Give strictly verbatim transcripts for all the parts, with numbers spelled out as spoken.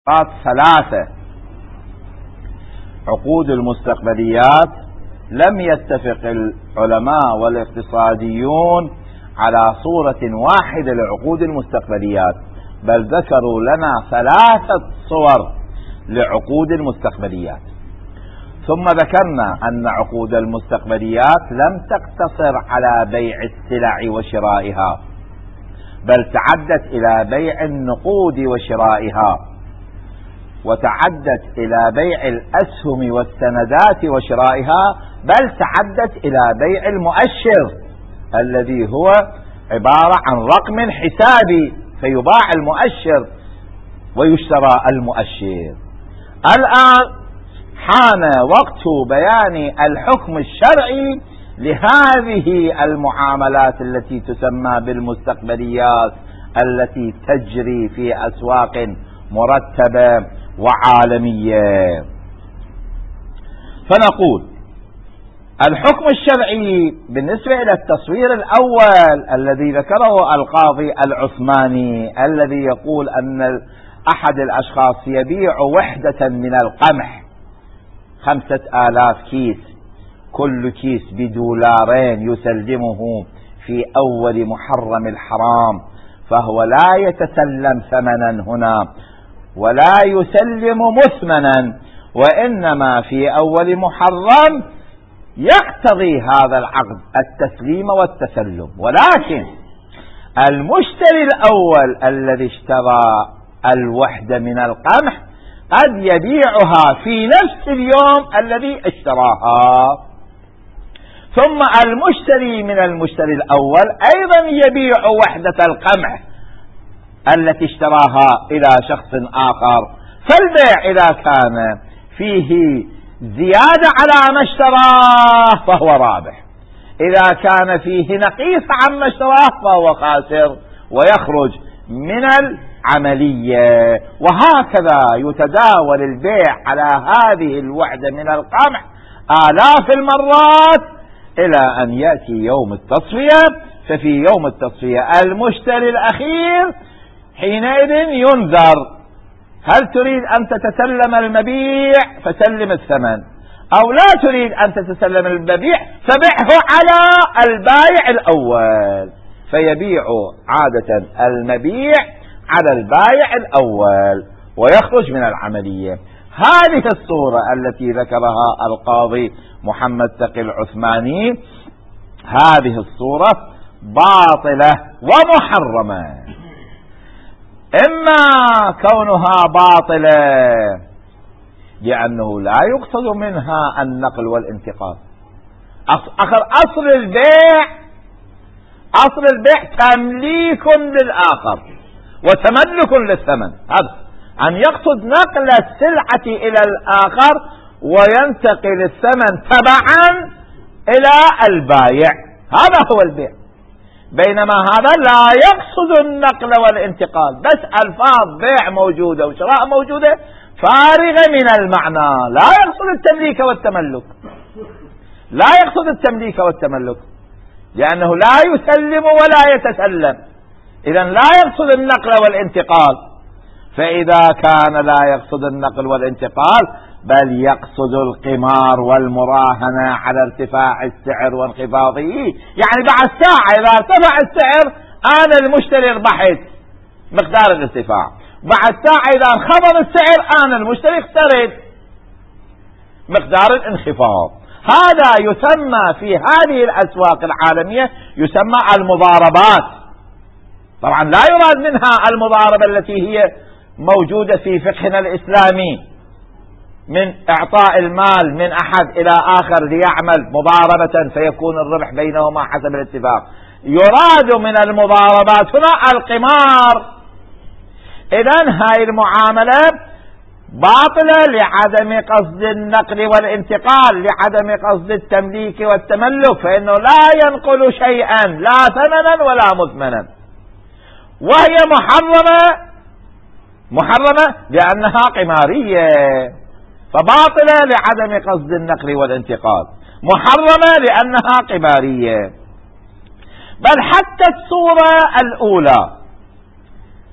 ثلاثة. عقود المستقبليات لم يتفق العلماء والاقتصاديون على صورة واحدة لعقود المستقبليات، بل ذكروا لنا ثلاثة صور لعقود المستقبليات. ثم ذكرنا أن عقود المستقبليات لم تقتصر على بيع السلع وشرائها، بل تعدت إلى بيع النقود وشرائها، وتعدت إلى بيع الأسهم والسندات وشرائها، بل تعدت إلى بيع المؤشر الذي هو عبارة عن رقم حسابي، فيباع المؤشر ويشترى المؤشر. الآن حان وقت بيان الحكم الشرعي لهذه المعاملات التي تسمى بالمستقبليات، التي تجري في أسواق مرتبة وعالمية. فنقول الحكم الشرعي بالنسبة إلى التصوير الأول الذي ذكره القاضي العثماني، الذي يقول أن أحد الأشخاص يبيع وحدة من القمح خمسة آلاف كيس، كل كيس بدولارين، يسلمه في أول محرم الحرام، فهو لا يتسلم ثمنا هنا ولا يسلم مثمنا، وإنما في أول محرم يقتضي هذا العقد التسليم والتسلم. ولكن المشتري الأول الذي اشترى الوحدة من القمح قد يبيعها في نفس اليوم الذي اشتراها، ثم المشتري من المشتري الأول أيضا يبيع وحدة القمح التي اشتراها إلى شخص آخر. فالبيع إذا كان فيه زيادة على ما اشتراه فهو رابح، إذا كان فيه نقيص عما اشتراه فهو خاسر ويخرج من العملية. وهكذا يتداول البيع على هذه الوحدة من القمح آلاف المرات إلى أن يأتي يوم التصفية. ففي يوم التصفية المشتري الأخير حينئذ ينذر: هل تريد أن تتسلم المبيع فسلم الثمن، أو لا تريد أن تتسلم المبيع فبيعه على البائع الأول، فيبيع عادة المبيع على البائع الأول ويخرج من العملية. هذه الصورة التي ذكرها القاضي محمد تقي العثماني، هذه الصورة باطلة ومحرمة. إما كونها باطلة لأنه لا يقصد منها النقل والانتقال. أخر أصل البيع أصل البيع تمليك للآخر وتملك للثمن، هذا أن يقصد نقل السلعة إلى الآخر وينتقل الثمن تبعا إلى البائع، هذا هو البيع. بينما هذا لا يقصد النقل والانتقال، بس ألفاظ بيع موجودة وشراء موجودة فارغة من المعنى، لا يقصد التمليك والتملك، لا يقصد التمليك والتملك لأنه لا يسلم ولا يتسلم، إذن لا يقصد النقل والانتقال. فإذا كان لا يقصد النقل والانتقال بل يقصد القمار والمراهنة على ارتفاع السعر وانخفاضه، يعني بعد ساعة إذا ارتفع السعر أنا المشتري ربحت مقدار الارتفاع، بعد ساعة إذا انخفض السعر أنا المشتري خسرت مقدار الانخفاض. هذا يسمى في هذه الأسواق العالمية يسمى المضاربات. طبعا لا يراد منها المضاربة التي هي موجودة في فقهنا الإسلامي من إعطاء المال من أحد إلى آخر ليعمل مضاربة فيكون الربح بينهما حسب الاتفاق. يراد من المضاربات هنا القمار. إذن هاي المعاملة باطلة لعدم قصد النقل والانتقال، لعدم قصد التمليك والتملك، فإنه لا ينقل شيئا لا ثمنا ولا مثمنا. وهي محرمة محرمة لأنها قمارية، فباطلة لعدم قصد النقل والانتقال، محرمة لأنها قمارية. بل حتى الصورة الأولى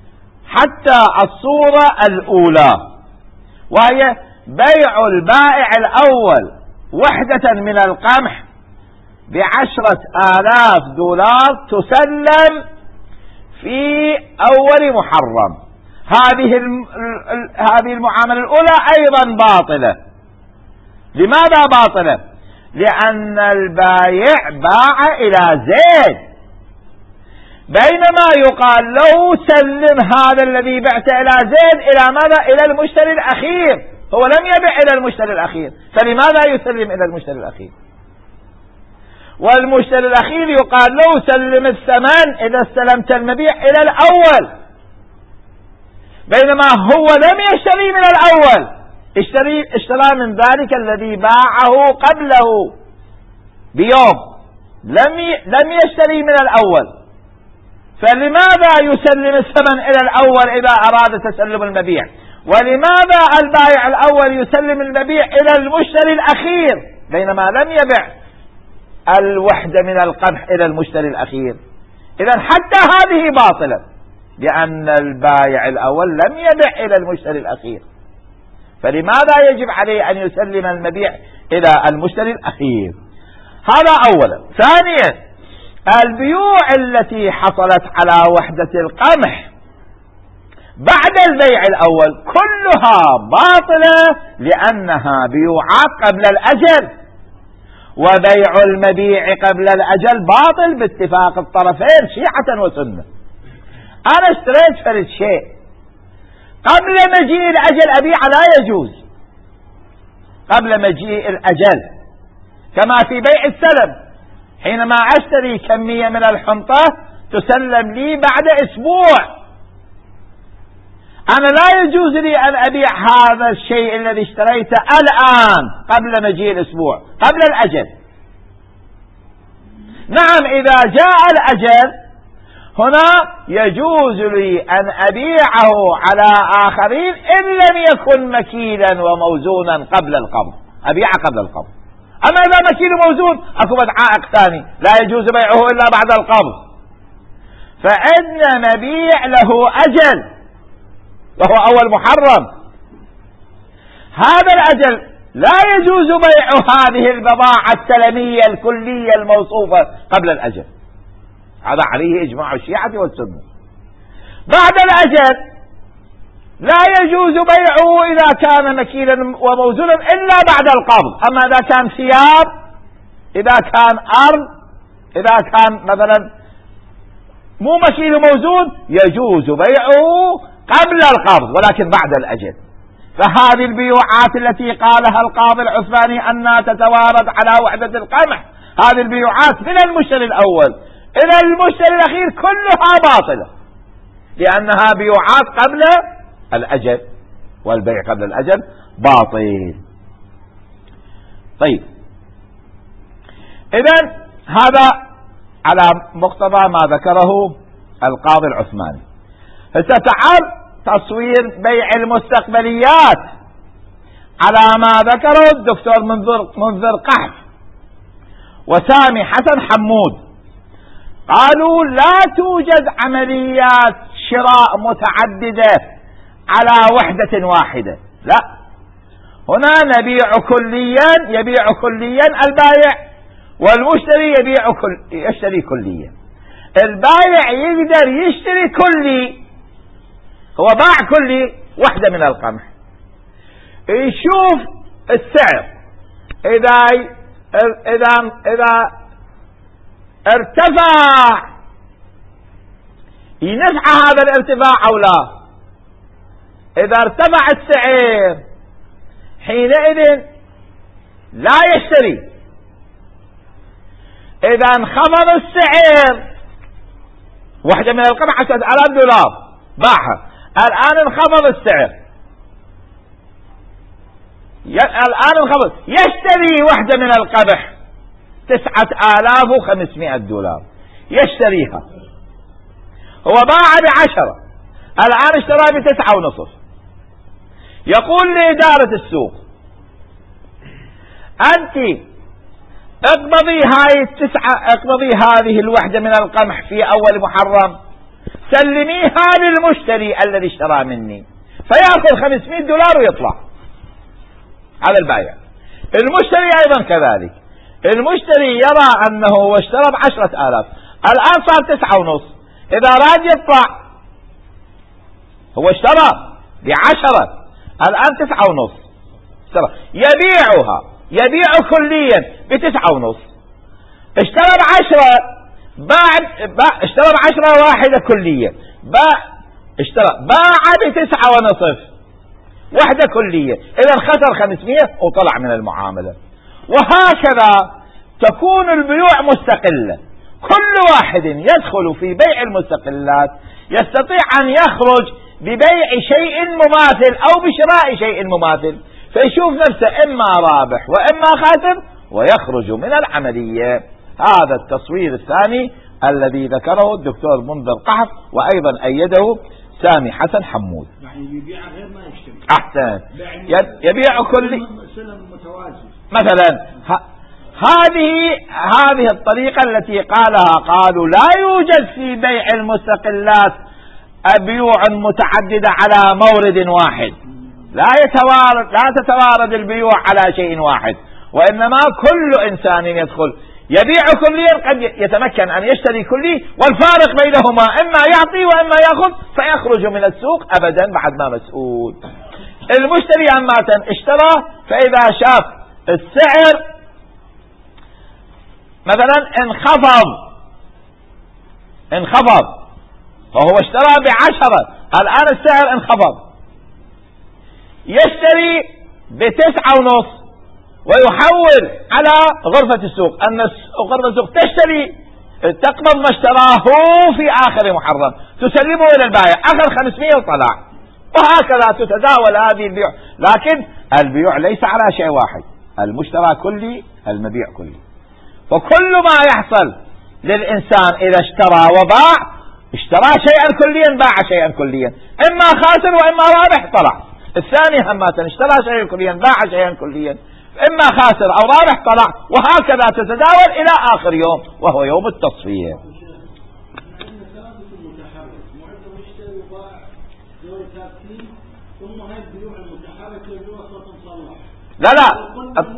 حتى الصورة الأولى، وهي بيع البائع الأول وحدة من القمح بعشرة آلاف دولار تسلم في أول محرم. هذه هذه المعاملة الأولى أيضا باطلة. لماذا باطلة؟ لأن البائع باع إلى زيد، بينما يقال له سلم هذا الذي بعت إلى زيد إلى ماذا؟ إلى المشتري الأخير. هو لم يبع إلى المشتري الأخير، فلماذا يسلم إلى المشتري الأخير؟ والمشتري الأخير يقال له سلم الثمن إذا استلمت المبيع إلى الأول، بينما هو لم يشتري من الأول، اشتري اشترى من ذلك الذي باعه قبله بيوم، لم لم يشتري من الأول. فلماذا يسلم الثمن إلى الأول إذا أراد تسلم المبيع؟ ولماذا البائع الأول يسلم المبيع إلى المشتري الأخير بينما لم يبع الوحدة من القمح إلى المشتري الأخير؟ إذن حتى هذه باطلة، لأن البائع الأول لم يبع إلى المشتري الأخير، فلماذا يجب عليه أن يسلم المبيع إلى المشتري الأخير؟ هذا أولا. ثانيا، البيوع التي حصلت على وحدة القمح بعد البيع الأول كلها باطلة، لأنها بيوعات قبل الأجل، وبيع المبيع قبل الأجل باطل باتفاق الطرفين شيعة وسنة. أنا اشتريت فرد شيء قبل مجيء الأجل أبيع لا يجوز قبل مجيء الأجل، كما في بيع السلم. حينما أشتري كمية من الحنطة تسلم لي بعد أسبوع، أنا لا يجوز لي أن أبيع هذا الشيء الذي اشتريته الآن قبل مجيء الأسبوع قبل الأجل. نعم، إذا جاء الأجل هنا يجوز لي أن أبيعه على آخرين إن لم يكن مكيلا وموزونا قبل القبض، أبيعه قبل القبض. أما إذا مكيل وموزون أكو عائق ثاني لا يجوز بيعه إلا بعد القبض. فإن مبيع له أجل وهو أول محرم، هذا الأجل لا يجوز بيع هذه البضاعة السلمية الكلية الموصوفة قبل الأجل. هذا عليه إجماع الشيعة والسنة. بعد الأجل لا يجوز بيعه إذا كان مكيلا وموزونا إلا بعد القبض. أما إذا كان ثياب، إذا كان أرض، إذا كان مثلا مو مكيل وموزون يجوز بيعه قبل القبض ولكن بعد الأجل. فهذه البيوعات التي قالها القاضي العثماني أنها تتوارد على وحدة القمح، هذه البيوعات من المشتري الأول إلى المشتري الأخير كلها باطلة، لأنها بيوعات قبل الأجل، والبيع قبل الأجل باطل. طيب، إذن هذا على مقتضى ما ذكره القاضي العثماني. فتعال تصوير بيع المستقبليات على ما ذكره الدكتور منذر, منذر قحف وسامي حسن حمود. قالوا لا توجد عمليات شراء متعددة على وحدة واحدة، لا، هنا نبيع كليا، يبيع كليا البائع، والمشتري يبيع كل يشتري كليا. البائع يقدر يشتري كلي، هو باع كلي وحدة من القمح، يشوف السعر، إذا إذا إذا ارتفع ينفع هذا الارتفاع أو لا. إذا ارتفع السعر حينئذ لا يشتري. إذا انخفض السعر، وحدة من القمح عشرة آلاف دولار باعها، الآن انخفض السعر، الآن انخفض، يشتري وحدة من القمح تسعة آلاف وخمسمائة دولار، يشتريها. هو باع بعشرة، الآن اشترى بتسعة ونصف. يقول لإدارة السوق أنت اقبضي هاي التسعة، اقبضي هذه الوحدة من القمح في أول محرم، سلميها للمشتري الذي اشترى مني، فيأخذ خمسمائة دولار ويطلع على البائع. المشتري أيضا كذلك، المشتري يرى أنه هو اشترى بعشرة آلاف، الآن صار تسعة ونص، إذا راد يطلع هو اشترى بعشرة الآن تسعة ونص، يبيعها يبيع كليا بتسعة ونص، اشترى بعشرة بعد باع اشترى بعشرة واحدة كلية، باع اشترى باع بتسعة ونصف واحدة كلية، إذا خسر خمسمائة وطلع من المعاملة. وهكذا تكون البيوع مستقلة، كل واحد يدخل في بيع المستقلات يستطيع أن يخرج ببيع شيء مماثل أو بشراء شيء مماثل، فيشوف نفسه إما رابح وإما خاسر ويخرج من العملية. هذا التصوير الثاني الذي ذكره الدكتور منذر قحف، وأيضا أيده سامي حسن حمود. يعني يبيع غير ما يشتري. أحسن، يبيع كل سلم متوازي مثلا. هذه هذه الطريقة التي قالها، قالوا لا يوجد في بيع المستقلات بيوع متعددة على مورد واحد، لا يتوارد لا تتوارد البيوع على شيء واحد، وإنما كل إنسان يدخل يبيع كليا قد يتمكن أن يشتري كلي، والفارق بينهما إما يعطي وإما يأخذ، فيخرج من السوق أبدا بعد ما مسؤول. المشتري عامة اشترى، فإذا شاف السعر مثلا انخفض انخفض فهو اشترى بعشرة، الآن السعر انخفض، يشتري بتسعة ونص ويحول على غرفة السوق، أن غرفة السوق تشتري تقبض ما اشتراه في آخر محرم، تسلمه إلى البائع، أخذ خمسمائة وطلع، وهكذا تتداول هذه البيوع. لكن البيوع ليس على شيء واحد، المشترى كلي المبيع كلي، فكل ما يحصل للإنسان إذا اشترى وباع، اشترى شيئا كليا باع شيئا كليا، إما خاسر وإما رابح طلع. الثاني همة اشترى شيئا كليا باع شيئا كليا، إما خاسر أو رابح طلع، وهكذا تتداول إلى آخر يوم وهو يوم التصفية. لا لا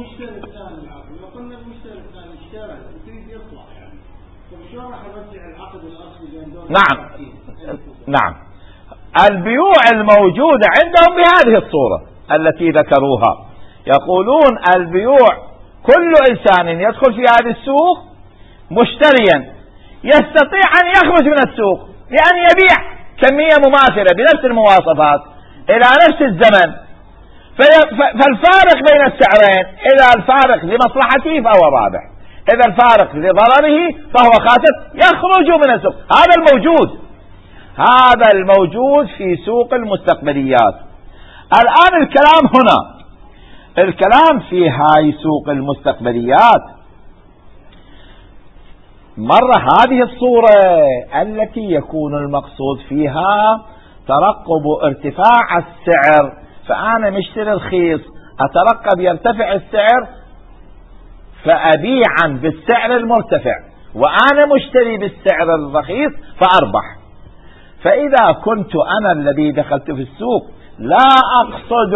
نعم نعم البيوع الموجودة عندهم بهذه الصورة التي ذكروها، يقولون البيوع كل إنسان يدخل في هذه السوق مشتريا يستطيع أن يخرج من السوق بأن يبيع كمية مماثلة بنفس المواصفات إلى نفس الزمن، فالفارق بين السعرين إذا الفارق لمصلحته فهو رابح، إذا الفارق لضرره فهو خاسر، يخرج من السوق. هذا الموجود هذا الموجود في سوق المستقبليات. الآن الكلام هنا الكلام في هاي سوق المستقبليات مرة هذه الصورة التي يكون المقصود فيها ترقب ارتفاع السعر، فأنا مشتري رخيص أترقب يرتفع السعر فأبيعا بالسعر المرتفع، وأنا مشتري بالسعر الرخيص فأربح. فإذا كنت أنا الذي دخلت في السوق لا أقصد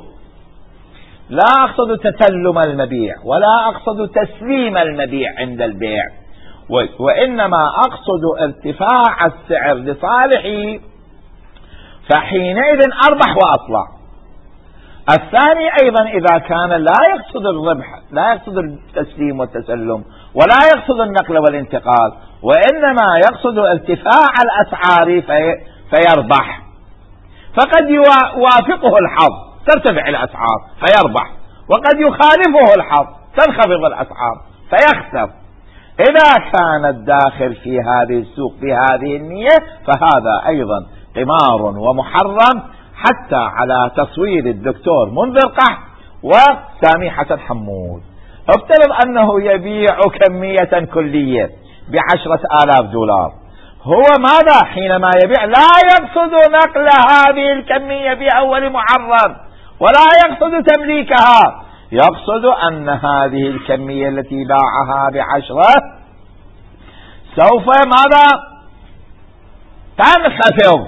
لا أقصد تسلم المبيع ولا أقصد تسليم المبيع عند البيع، وإنما أقصد ارتفاع السعر لصالحي، فحينئذ أربح وأطلع. الثاني أيضا إذا كان لا يقصد الربح، لا يقصد التسليم والتسلم ولا يقصد النقل والانتقال، وإنما يقصد ارتفاع الأسعار في فيربح، فقد يوافقه الحظ ترتفع الأسعار فيربح، وقد يخالفه الحظ تنخفض الأسعار فيخسر. إذا كان الداخل في هذه السوق بهذه النية فهذا أيضا قمار ومحرم، حتى على تصوير الدكتور منذر قحف وسامي حسن حمود. افترض أنه يبيع كمية كلية بعشرة آلاف دولار، هو ماذا حينما يبيع لا يقصد نقل هذه الكمية بأول محرم ولا يقصد تمليكها، يقصد أن هذه الكمية التي باعها بعشرة سوف ماذا تنخفض،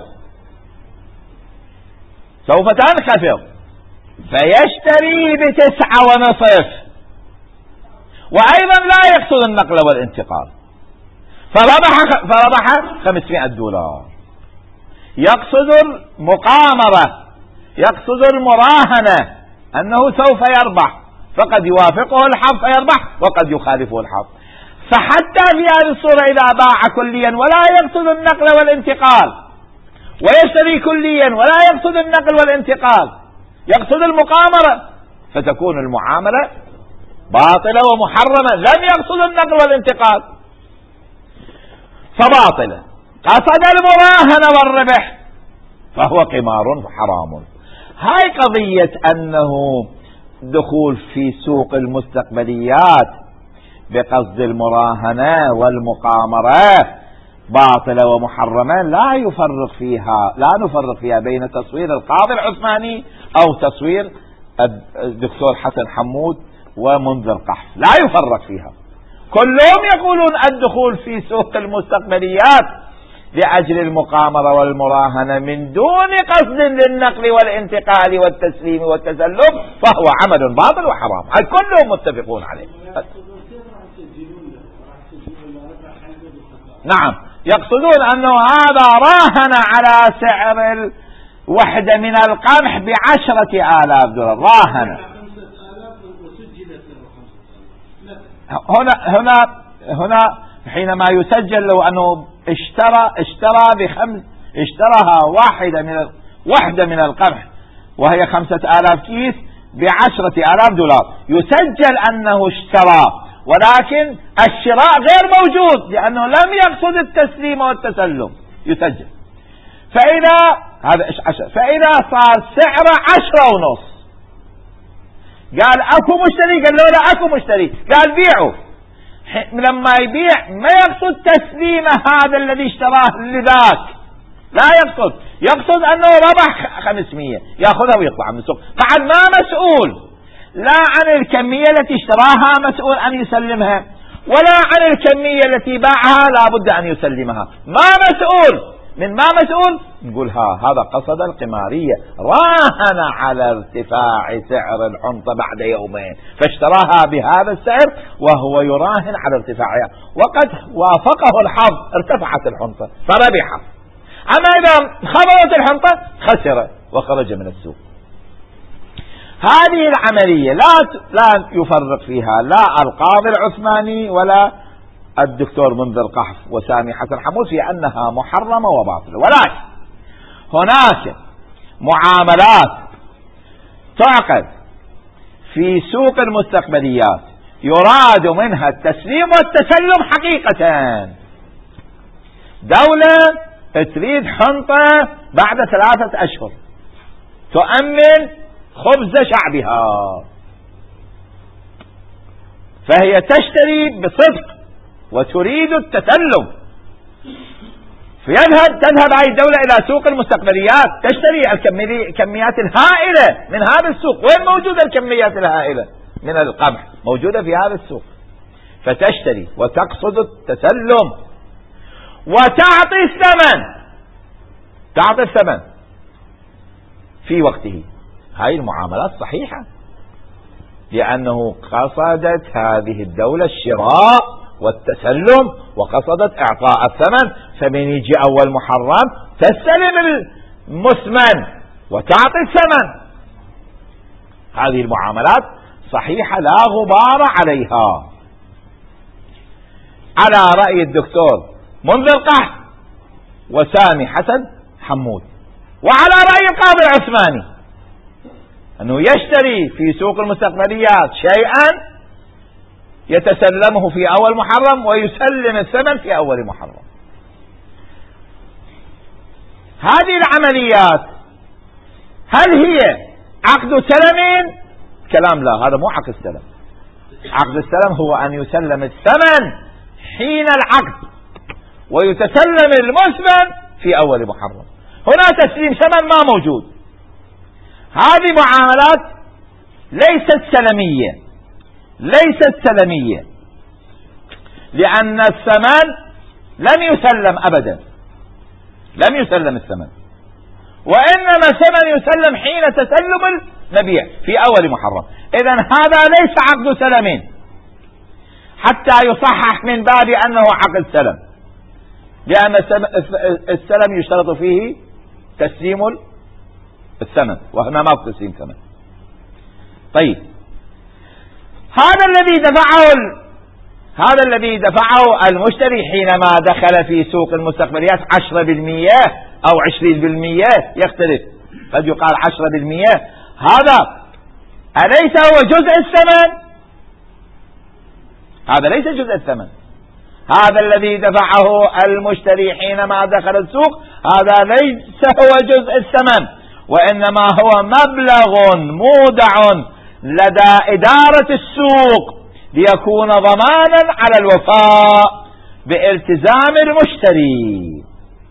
سوف تنخفض، فيشتري بتسعة ونصف، وأيضا لا يقصد النقل والانتقال، فربح فربح خمسمائة دولار. يقصد المقامرة، يقصد المراهنة، أنه سوف يربح، فقد يوافقه الحظ فيربح وقد يخالفه الحظ. فحتى في هذه الصورة إذا باع كليا ولا يقصد النقل والانتقال، ويشتري كليا ولا يقصد النقل والانتقال، يقصد المقامرة، فتكون المعاملة باطلة ومحرمة، لم يقصد النقل والانتقال فباطلة. قصد المراهنة والربح فهو قمار حرام. هاي قضية أنه دخول في سوق المستقبليات بقصد المراهنة والمقامرة باطلة ومحرمة، لا يفرق فيها لا نفرق فيها بين تصوير القاضي العثماني أو تصوير الدكتور حسن حمود ومنذر قحف، لا يفرق فيها. كلهم يقولون الدخول في سوق المستقبليات لأجل المقامرة والمراهنة من دون قصد للنقل والانتقال والتسليم والتسلم فهو عمل باطل وحرام، كلهم متفقون عليه. نعم، يقصدون أنه هذا راهن على سعر الوحدة من القمح بعشرة آلاف دولار، راهن. هنا هنا هنا حينما يسجل له أنه اشترى اشترى بخمس اشتراها واحدة من وحدة من القمح وهي خمسة آلاف كيس بعشرة آلاف دولار، يسجل أنه اشترى، ولكن الشراء غير موجود لأنه لم يقصد التسليم والتسلم، يسجل. فإذا هذا فإذا صار سعر عشرة ونص، قال أكو مشتري، قال له لا أكو مشتري، قال بيعه. لما يبيع ما يقصد تسليم هذا الذي اشتراه لذاك، لا يقصد، يقصد أنه ربح خمسمية يأخذها ويطلع من السوق، بعد ما مسؤول لا عن الكمية التي اشتراها مسؤول أن يسلمها، ولا عن الكمية التي باعها لا بد أن يسلمها، ما مسؤول. من ما مسؤول نقول ها هذا قصد القمارية، راهن على ارتفاع سعر الحنطة بعد يومين فاشتراها بهذا السعر وهو يراهن على ارتفاعها، وقد وافقه الحظ ارتفعت الحنطة فربح. أما إذا خبرت الحنطة خسر وخرج من السوق. هذه العملية لا لا يفرق فيها لا القاضي العثماني ولا الدكتور منذر قحف وسامي حسن حمود في أنها محرمة وباطلة، ولكن هناك معاملات تعقد في سوق المستقبليات يراد منها التسليم والتسلم حقيقة. دولة تريد حنطة بعد ثلاثة أشهر تؤمن خبز شعبها، فهي تشتري بصدق وتريد التسلم، فيذهب تذهب هذه الدولة إلى سوق المستقبليات تشتري الكميات الهائلة من هذا السوق. وين موجودة الكميات الهائلة من القمح؟ موجودة في هذا السوق، فتشتري وتقصد التسلم وتعطي الثمن، تعطي الثمن في وقته. هاي المعاملات صحيحة لأنه قصدت هذه الدولة الشراء والتسلم وقصدت إعطاء الثمن، فمن يجي أول محرم تستلم المثمن وتعطي الثمن. هذه المعاملات صحيحة لا غبار عليها، على رأي الدكتور منذر قحف وسامي حسن حمود، وعلى رأي القاضي العثماني أنه يشتري في سوق المستقبليات شيئا يتسلمه في أول محرم ويسلم الثمن في أول محرم. هذه العمليات هل هي عقد سلم؟ كلام لا، هذا مو عقد سلم. عقد السلم هو أن يسلم الثمن حين العقد ويتسلم المثمن في أول محرم. هنا تسليم ثمن ما موجود. هذه معاملات ليست سلمية، ليست سلمية لأن الثمن لم يسلم أبدا، لم يسلم الثمن، وإنما الثمن يسلم حين تسلم المبيع في أول محرم. إذن هذا ليس عقد سلمين حتى يصحح من باب أنه عقد سلم، لأن السلم يشترط فيه تسليم الثمن، وهنا ما في تسليم ثمن. طيب، هذا الذي دفعه هذا الذي دفعه المشتري حينما دخل في سوق المستقبليات عشرة بالمئة أو عشرين بالمئة، يختلف، قد يقال عشرة بالمئة، هذا أليس هو جزء الثمن؟ هذا ليس جزء الثمن. هذا الذي دفعه المشتري حينما دخل السوق هذا ليس هو جزء الثمن، وإنما هو مبلغ مودع لدى إدارة السوق ليكون ضمانا على الوفاء بالتزام المشتري.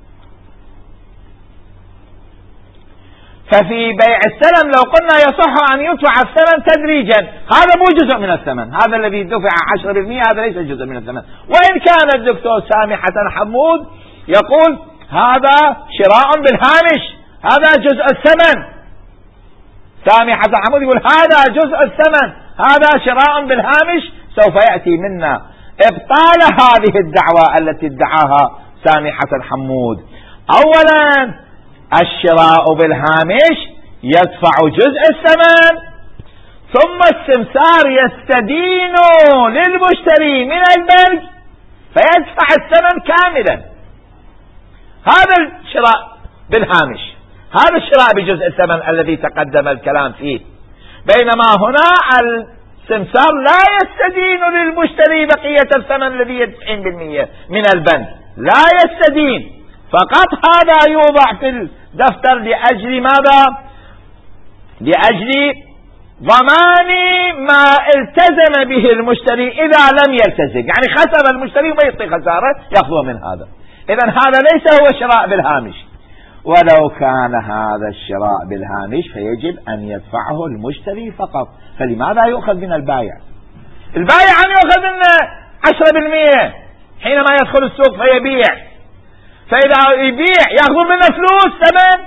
ففي بيع السلم لو قلنا يصح أن يدفع الثمن تدريجا، هذا مو جزء من الثمن. هذا الذي دفع عشرة بالمئة هذا ليس جزء من الثمن، وإن كان الدكتور سامي حسن حمود يقول هذا شراء بالهامش، هذا جزء الثمن. سامي حسن حمود يقول هذا جزء الثمن، هذا شراء بالهامش. سوف يأتي منا إبطال هذه الدعوة التي ادعاها سامي حسن حمود. أولا، الشراء بالهامش يدفع جزء الثمن، ثم السمسار يستدين للمشتري من البنك فيدفع الثمن كاملا. هذا الشراء بالهامش، هذا الشراء بجزء الثمن الذي تقدم الكلام فيه. بينما هنا السمسار لا يستدين للمشتري بقية الثمن الذي تسعين بالمئة من البنك، لا يستدين، فقط هذا يوضع في الدفتر لأجل ماذا؟ لأجل ضمان ما التزم به المشتري إذا لم يلتزم، يعني خسر المشتري وما يعطي خسارة يأخذه من هذا. إذن هذا ليس هو شراء بالهامش. ولو كان هذا الشراء بالهامش فيجب أن يدفعه المشتري فقط، فلماذا يؤخذ من البائع؟ البائع أن يؤخذ من عشرة بالمئة حينما يدخل السوق فيبيع، فإذا يبيع يأخذ منه فلوس ثمن.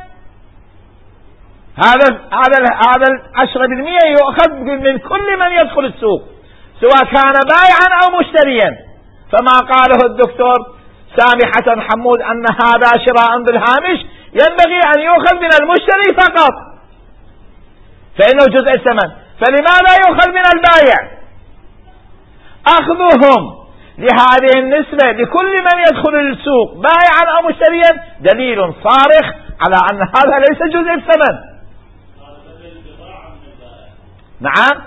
هذا هذا هذا العشرة بالمئة يؤخذ من كل من يدخل السوق سواء كان بائعا أو مشتريا. فما قاله الدكتور سامي حسن حمود أن هذا شراء بالهامش ينبغي أن يؤخذ من المشتري فقط، فإنه جزء الثمن. فلماذا يؤخذ من البائع؟ أخذهم لهذه النسبة لكل من يدخل السوق بائعا أو مشتريا دليل صارخ على أن هذا ليس جزء الثمن. نعم،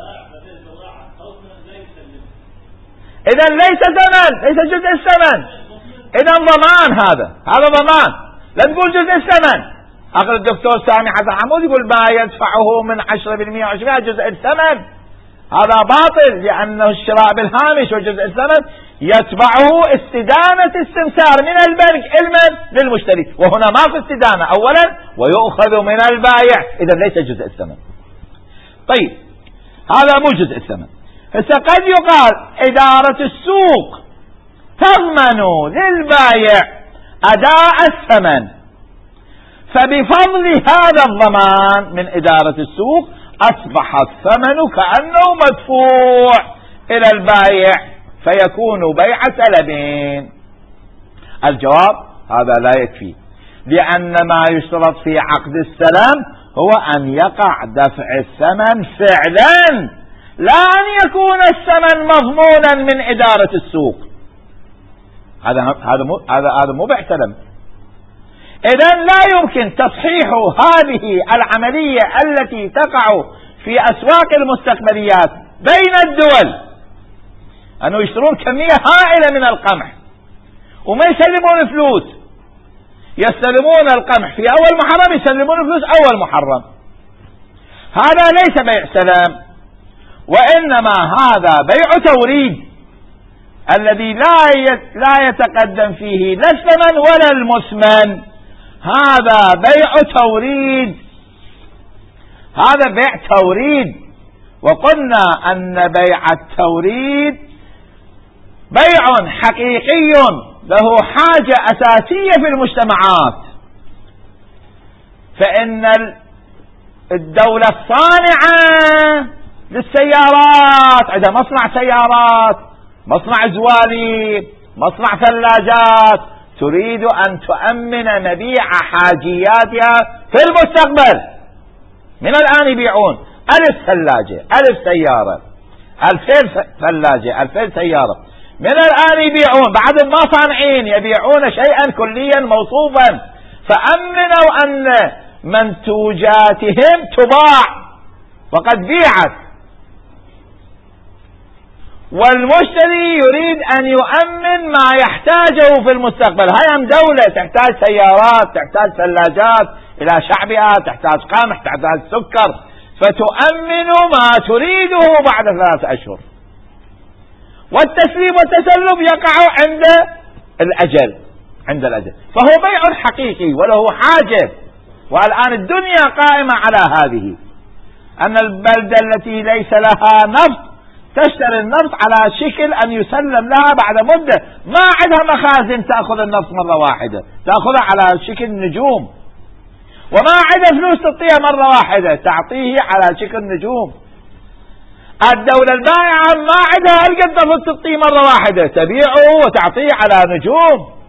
إذن ليس ثمن، ليس جزء الثمن، إذن ضمان. هذا هذا ضمان، لا تقول جزء الثمن. أخذ الدكتور سامي حسن حمود يقول ما يدفعه من عشرة بالمئة وعشرين جزء الثمن، هذا باطل، لأنه الشراء بالهامش وجزء الثمن يتبعه استدانة السمسار من البنك علما للمشتري، وهنا ما في استدانة أولا، ويؤخذ من البائع، إذا ليس جزء الثمن. طيب، هذا مو جزء الثمن. فقد يقال إدارة السوق تضمن للبائع أداء الثمن، فبفضل هذا الضمان من إدارة السوق أصبح الثمن كأنه مدفوع إلى البائع فيكون بيع سلمين. الجواب هذا لا يكفي، لأن ما يشترط في عقد السلام هو أن يقع دفع الثمن فعلا، لا أن يكون الثمن مضمونا من إدارة السوق. هذا هذا مو هذا هذا مو بيع سلم. إذن لا يمكن تصحيح هذه العملية التي تقع في أسواق المستقبليات بين الدول، أنه يشترون كمية هائلة من القمح وما يسلمون فلوس، يستلمون القمح في أول محرم يسلمون فلوس أول محرم. هذا ليس بيع سلام، وإنما هذا بيع توريد الذي لا لا يتقدم فيه لا الثمن ولا المثمن. هذا بيع توريد، هذا بيع توريد. وقلنا أن بيع التوريد بيع حقيقي له حاجة أساسية في المجتمعات، فإن الدولة الصانعة للسيارات عندها مصنع سيارات، مصنع زوالي، مصنع ثلاجات، تريد أن تؤمن مبيع حاجياتها في المستقبل. من الآن يبيعون ألف ثلاجة، ألف سيارة، ألفين ثلاجة، ألفين سيارة، من الآن يبيعون بعد ما صانعين يبيعون شيئا كليا موصوفا، فأمنوا أن منتوجاتهم تباع وقد بيعت، والمشتري يريد أن يؤمن ما يحتاجه في المستقبل. هاي هم دولة تحتاج سيارات، تحتاج ثلاجات إلى شعبها، تحتاج قمح، تحتاج سكر، فتؤمن ما تريده بعد ثلاثة أشهر، والتسليم والتسلم يقع عند الأجل، عند الأجل، فهو بيع حقيقي وله حاجة. والآن الدنيا قائمة على هذه، أن البلدة التي ليس لها نفط تشتري النفط على شكل أن يسلم لها بعد مدة، ما عندها مخازن تأخذ النفط مرة واحدة، تأخذها على شكل نجوم، وما عندها فلوس تعطيها مرة واحدة، تعطيه على شكل نجوم. الدولة البائعة ما عندها القد نفط تعطيه مرة واحدة، تبيعه وتعطيه على نجوم.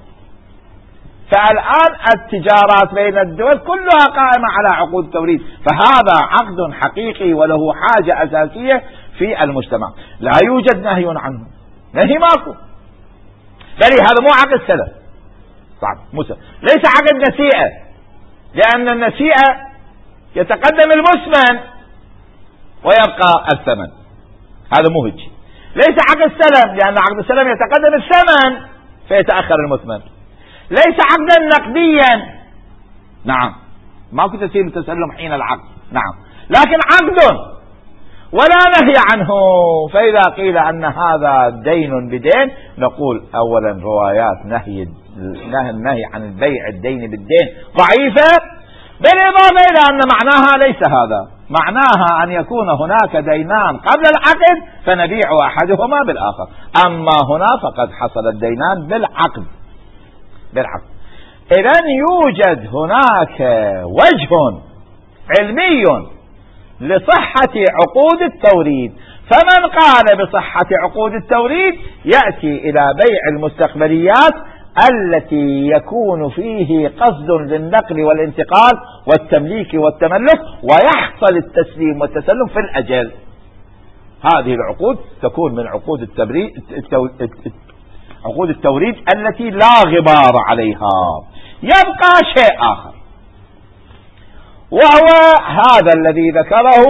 فالآن التجارات بين الدول كلها قائمة على عقود التوريد، فهذا عقد حقيقي وله حاجة أساسية في المجتمع، لا يوجد نهي عنه، نهي ماكو، بل هذا مو عقد سلف، صعب موسى. ليس عقد نسيئة، لأن النسيئة يتقدم المثمن ويبقى الثمن، هذا مو هيك. ليس عقد سلم، لأن عقد السلم يتقدم الثمن فيتأخر المثمن. ليس عقدا نقديا، نعم ماكو تسليم التسلم حين العقد، نعم، لكن عقد ولا نهي عنه. فإذا قيل أن هذا دين بدين، نقول أولا روايات نهي النهي عن البيع الدين بالدين ضعيفة، بالإضافة إلى أن معناها ليس هذا، معناها أن يكون هناك دينان قبل العقد فنبيع أحدهما بالآخر، أما هنا فقد حصل الدينان بالعقد بالعقد. إذن يوجد هناك وجه علمي لصحة عقود التوريد، فمن قال بصحة عقود التوريد يأتي إلى بيع المستقبليات التي يكون فيه قصد للنقل والانتقال والتمليك والتملك، ويحصل التسليم والتسلم في الأجل. هذه العقود تكون من عقود التبريد عقود التوريد التي لا غبار عليها. يبقى شيء آخر، وهو هذا الذي ذكره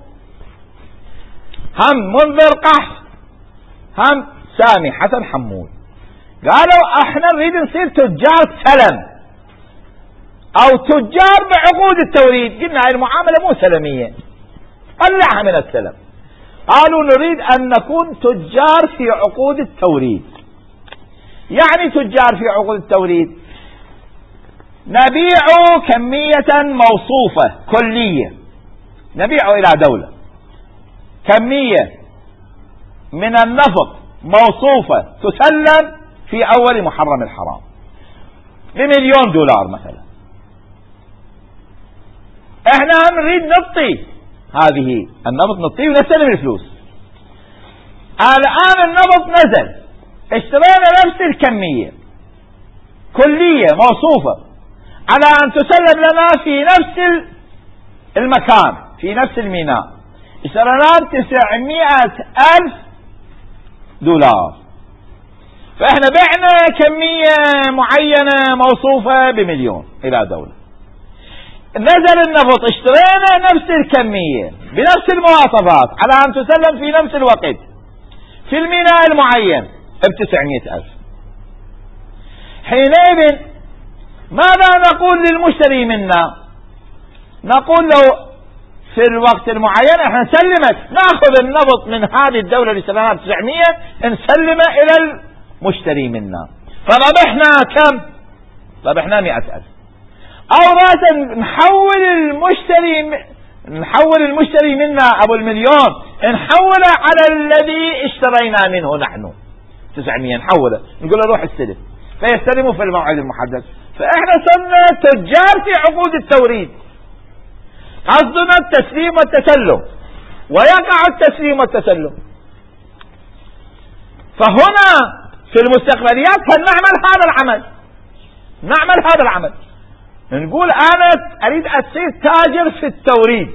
هم منذر قحط هم سامي حسن حمود، قالوا احنا نريد نصير تجار سلم او تجار بعقود التوريد. قلنا هاي المعاملة مو سلمية، طلعها من السلم. قالوا نريد ان نكون تجار في عقود التوريد. يعني تجار في عقود التوريد نبيع كمية موصوفة كلية، نبيع إلى دولة كمية من النفط موصوفة تسلم في أول محرم الحرام بمليون دولار مثلا. احنا نريد نعطي هذه النفط، نعطيه ونستلم الفلوس. الآن النفط نزل، اشترينا نفس الكمية كلية موصوفة على أن تسلم لنا في نفس المكان في نفس الميناء، اشترينا تسعمائة ألف دولار، فإحنا بعنا كمية معينة موصوفة بمليون إلى دولة. نزل النفط، اشترينا نفس الكمية بنفس المواصفات على أن تسلم في نفس الوقت في الميناء المعين بتسعمائة ألف. حينئذ ماذا نقول للمشتري منا؟ نقول له في الوقت المعين احنا نسلمك، ناخذ النفط من هذه الدولة بسلامة تسعمائة نسلمه الى المشتري منا، فربحنا كم؟ ربحنا مئة ألف. او راسا نحول المشتري نحول المشتري منا ابو المليون نحوله على الذي اشترينا منه نحن تسعمائة، نحوله نقول له روح استلف، فيستلموا في الموعد المحدد. فإحنا صرنا تجار في عقود التوريد، قصدنا التسليم والتسلم، ويقع التسليم والتسلم. فهنا في المستقبليات فنعمل هذا العمل، نعمل هذا العمل، نقول أنا أريد أصير تاجر في التوريد،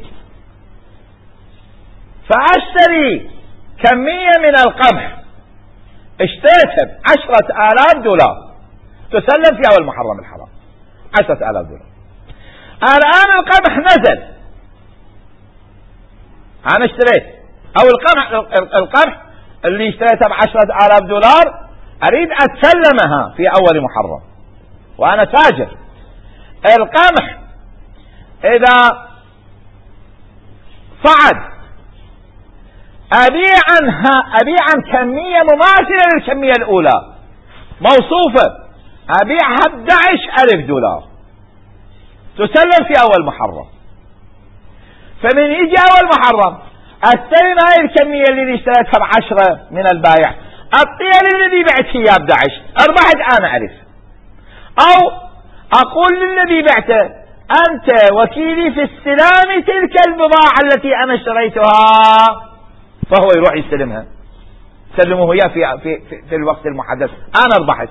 فأشتري كمية من القمح، اشتريتها بعشرة آلاف دولار، تسلم في أول محرم الحرام عشرة آلاف دولار. الآن القمح نزل، أنا اشتريت أو القمح القمح اللي اشتريتها بعشرة آلاف دولار أريد أتسلمها في أول محرم، وأنا تاجر. القمح إذا صعد أبيع عنها أبيع عن كمية مماثلة للكمية الأولى موصوفة، أبيعها أحد عشر ألف دولار، تسلم في أول محرم. فمن يجي أول محرم أستلم هاي الكمية اللي اشتريتها بعشرة من البائع، أعطيها للذي بعت إياه أحد عشر، أربحت أنا ألف. أو أقول للذي بعته أنت وكيلي في استلام تلك البضاعة التي أنا اشتريتها، فهو يروح يستلمها، سلمه إياه في, في, في, في الوقت المحدد، أنا أربحت.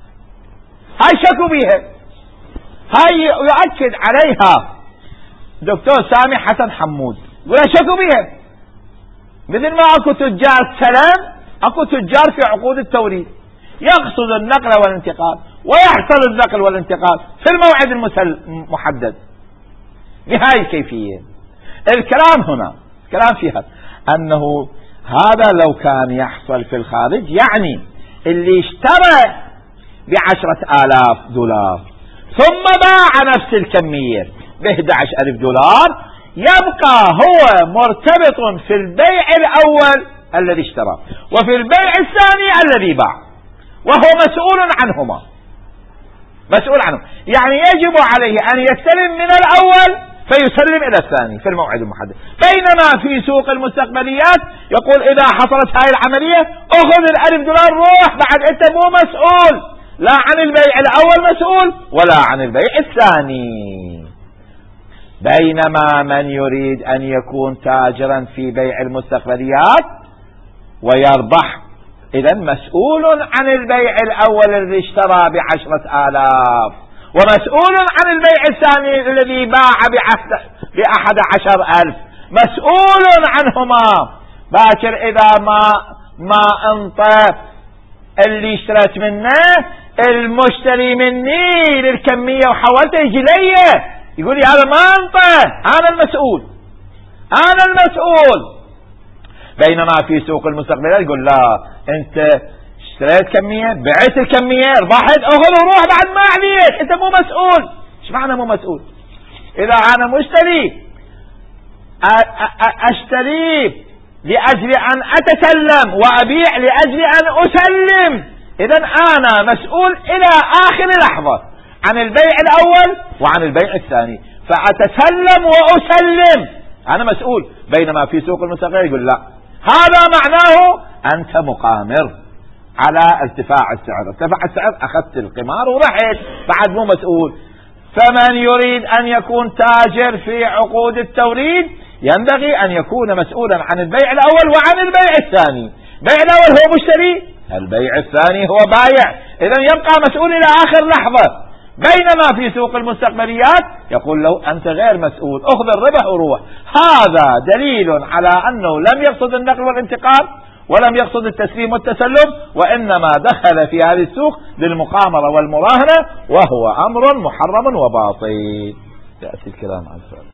هاي شكوا بيها، هاي يؤكد عليها دكتور سامي حسن حمود، ولا شكوا بيها. مثل ما أكو تجار سلام أكو تجار في عقود التوريد، يقصد النقل والانتقال ويحصل النقل والانتقال في الموعد المحدد بهاي الكيفية. الكلام هنا كلام فيها أنه هذا لو كان يحصل في الخارج، يعني اللي اشترى بعشرة آلاف دولار ثم باع نفس الكمية بإحدى عشر ألف دولار، يبقى هو مرتبط في البيع الأول الذي اشترى وفي البيع الثاني الذي باع، وهو مسؤول عنهما، مسؤول عنه. يعني يجب عليه أن يستلم من الأول فيسلم إلى الثاني في الموعد المحدد. بينما في سوق المستقبليات يقول إذا حصلت هاي العملية أخذ الألف دولار روح، بعد أنت مو مسؤول لا عن البيع الأول مسؤول ولا عن البيع الثاني. بينما من يريد أن يكون تاجرا في بيع المستقبليات ويربح إذن مسؤول عن البيع الأول الذي اشترى بعشرة آلاف، ومسؤول عن البيع الثاني الذي باع بأحد عشر ألف، مسؤول عنهما. باكر إذا ما ما انطى اللي اشتريت منه المشتري مني للكمية وحولته يجي لي يقول لي هذا ما انطى، أنا المسؤول، أنا المسؤول. بينما في سوق المستقبلات يقول لا، أنت اشتريت كمية، بعت الكمية، ربحت، أخذ وروح بعد ما عليك، أنت مو مسؤول. إيش معنى مو مسؤول؟ إذا أنا مشتري أشتري لأجل أن أتسلم وأبيع لأجل أن أسلم، إذن أنا مسؤول إلى آخر لحظة عن البيع الأول وعن البيع الثاني، فأتسلم وأسلم، أنا مسؤول. بينما في سوق المستقبلات يقول لا، هذا معناه أنت مقامر على ارتفاع السعر، ارتفع السعر أخذت القمار ورحت، بعد مو مسؤول. فمن يريد أن يكون تاجر في عقود التوريد ينبغي أن يكون مسؤولا عن البيع الأول وعن البيع الثاني. البيع الأول هو مشتري، البيع الثاني هو بايع، إذن يبقى مسؤول إلى آخر لحظة. بينما في سوق المستقبليات يقول له أنت غير مسؤول، أخذ الربح وروح. هذا دليل على أنه لم يقصد النقل والانتقال ولم يقصد التسليم والتسلم، وإنما دخل في هذه السوق للمقامرة والمراهنة، وهو أمر محرم وباطل. يأتي الكلام عن سؤال.